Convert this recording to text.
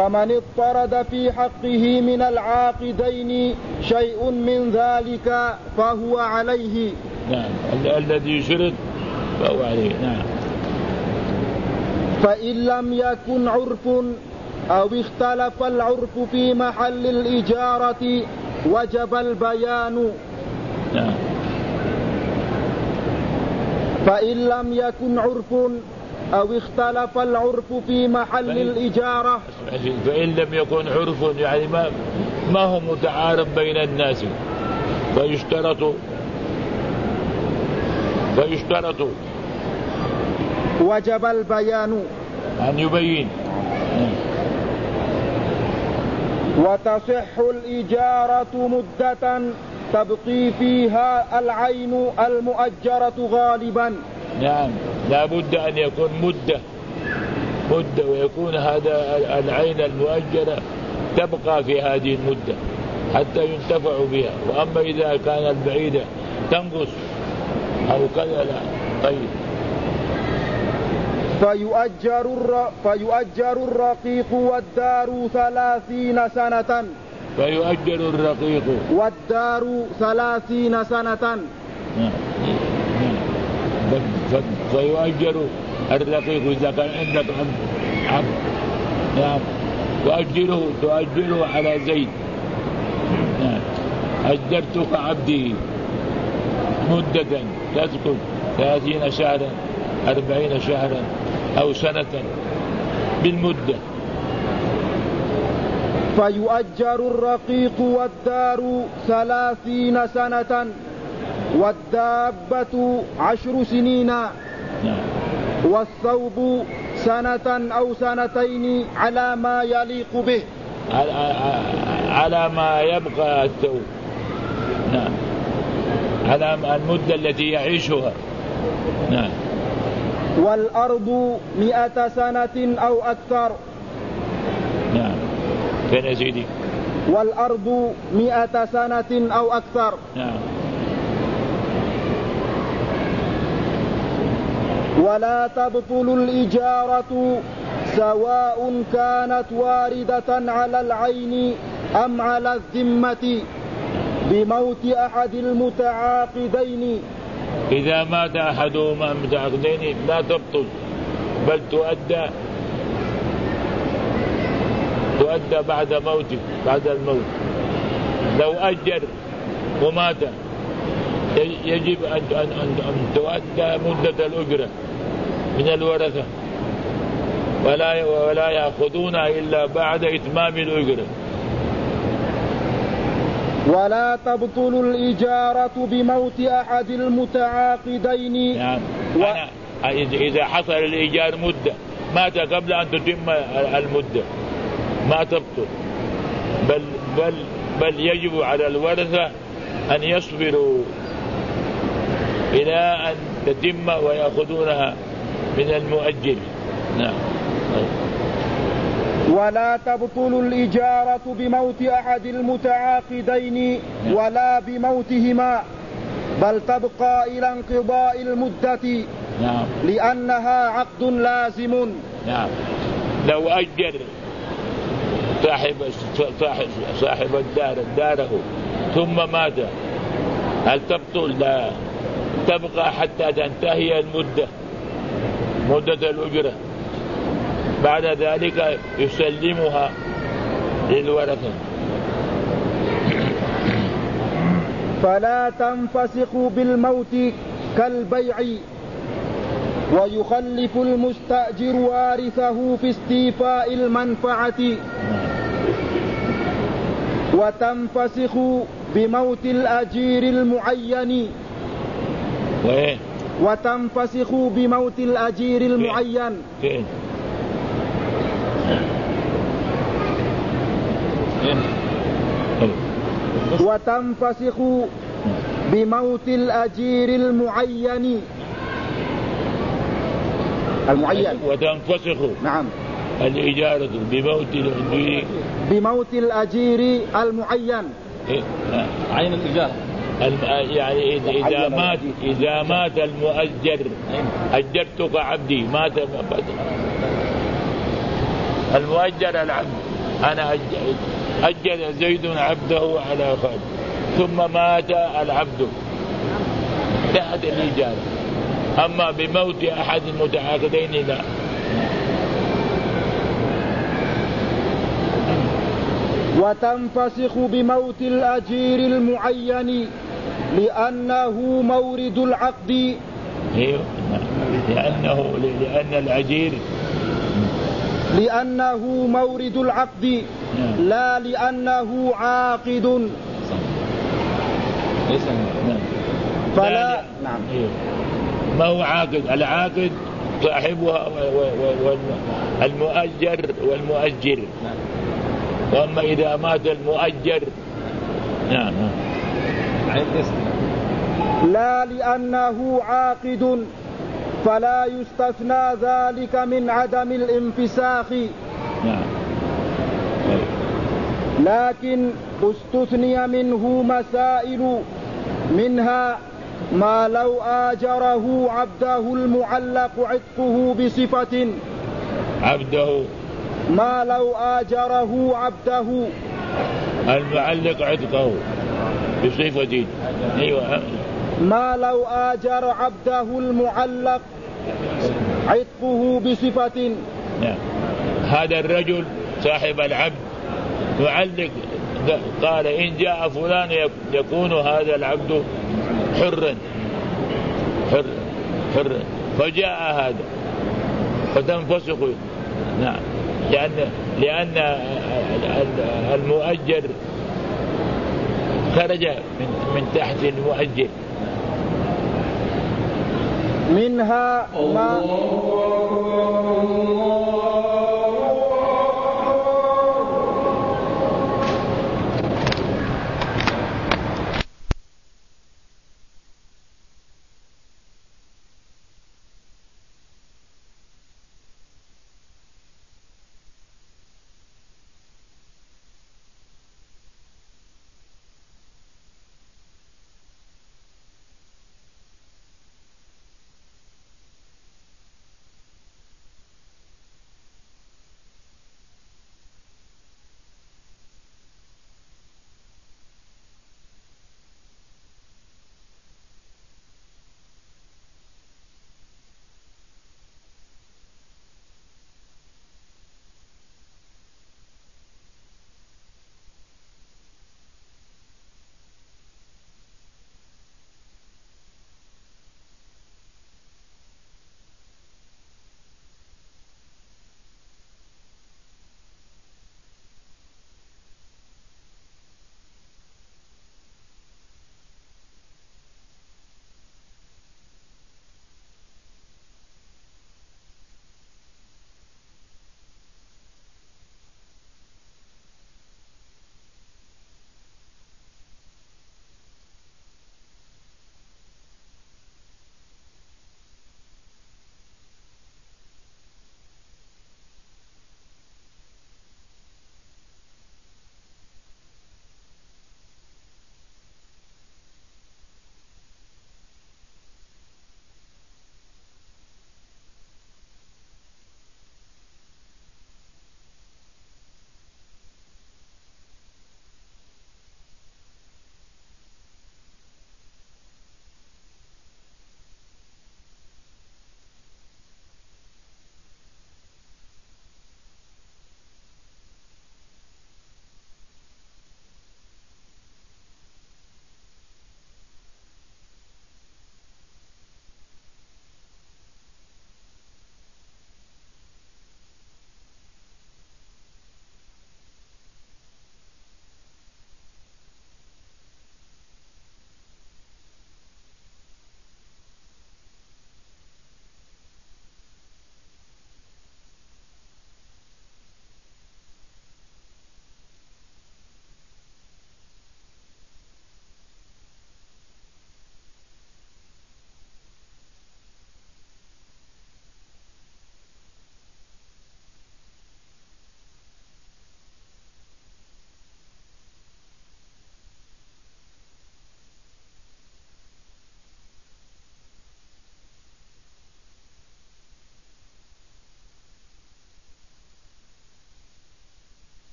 فمن اضطرد في حقه من العاقدين شيء من ذلك فهو عليه. نعم الذي شرط فهو عليه. نعم. فإن لم يكن عرف أو اختلف العرف في محل الإجارة وجب البيان. نعم. فإن لم يكن عرف أو اختلف العرف في محل الإجارة. فإن لم يكن عرف يعني ما هو متعارف بين الناس فيشترط وجب البيان أن يبين. وتصح الإجارة مدة تبقي فيها العين المؤجرة غالبا. نعم لا بد أن يكون مدة ويكون هذا العين المؤجرة تبقى في هذه المدة حتى ينتفع بها. وأما إذا كان البعيدة تنقص أو كذا لا. طيب. فيؤجر الرقيق والدار 30 سنة. فيؤجر الرقيق والدار 30 سنة. فيؤجر الرقيق إذا كان عندك عبد. نعم. تؤجره على زيد. نعم. أجرتك عبدي مدة تسكت 30 شهرا 40 شهرا أو سنة بالمدة. فيؤجر الرقيق والدار 30 سنة والدابة 10 سنين. نعم. والثوب سنة أو سنتين على ما يليق به. على ما يبقى الثوب. نعم. على المدة التي يعيشها. نعم. والأرض 100 سنة أو أكثر. نعم. فين يا سيدي؟ والأرض 100 سنة أو أكثر. نعم. ولا تبطل الإجارة سواء كانت واردة على العين أم على الذمة بموت أحد المتعاقدين. إذا مات أحدهما المتعاقدين لا تبطل بل تؤدى بعد موته بعد الموت. لو أجر ومات يجب أن تؤدى مدة الأجرة من الورثة ولا يأخذونها إلا بعد إتمام الأجرة. ولا تبطل الإجارة بموت أحد المتعاقدين. يعني إذا حصل الإيجار مدة مات قبل أن تتم المدة ما تبطل بل يجب على الورثة أن يصبروا إلى أن تتم ويأخذونها من المؤجر. نعم. ولا تبطل الإجارة بموت أحد المتعاقدين ولا بموتهما بل تبقى إلى انقضاء المدة. نعم. لأنها عقد لازم. نعم. لو أجر صاحب الدار داره ثم مات هل تبطل؟ لا تبقى حتى تنتهي مدة الأجرة. بعد ذلك يسلمها للورثة. فلا تنفسخ بالموت كالبيع ويخلف المستأجر وارثه في استيفاء المنفعة. وتنفسخ بموت الأجير المعين. وتنفسخ بموت الأجير المعين. وتنفسخ بموت الأجير المعين. وتنفسخ. نعم. الإجارة بموت الأجير المعين. عين الإجارة يعني إذا مات المؤجر أجرتك عبدي مات المؤجر العبد أنا أجل زيد عبده على خالد ثم مات العبد تحت الإجارة. أما بموت أحد المتعاقدين لا. وتنفسخ بموت الأجير المعين لأنه مورد العقد. لأنه مورد العقد لا لأنه عاقد. فلا نعم ما هو عاقد. العاقد صاحبها المؤجر والمؤجر. وأما إذا مات المؤجر نعم لا لأنه عاقد فلا يستثنى ذلك من عدم الانفساخ. لكن استثني منه مسائل منها ما لو آجره عبده المعلق عتقه بصفة. ما لو آجره عبده المعلق عتقه بصفة. أيوة. ما لو آجر عبده المعلق عتقه بصفة. هذا الرجل صاحب العبد معلق قال إن جاء فلان يكون هذا العبد حرا فجاء هذا فتنفسخ. نعم لأن المؤجر خرج من تحت المؤجر. منها ما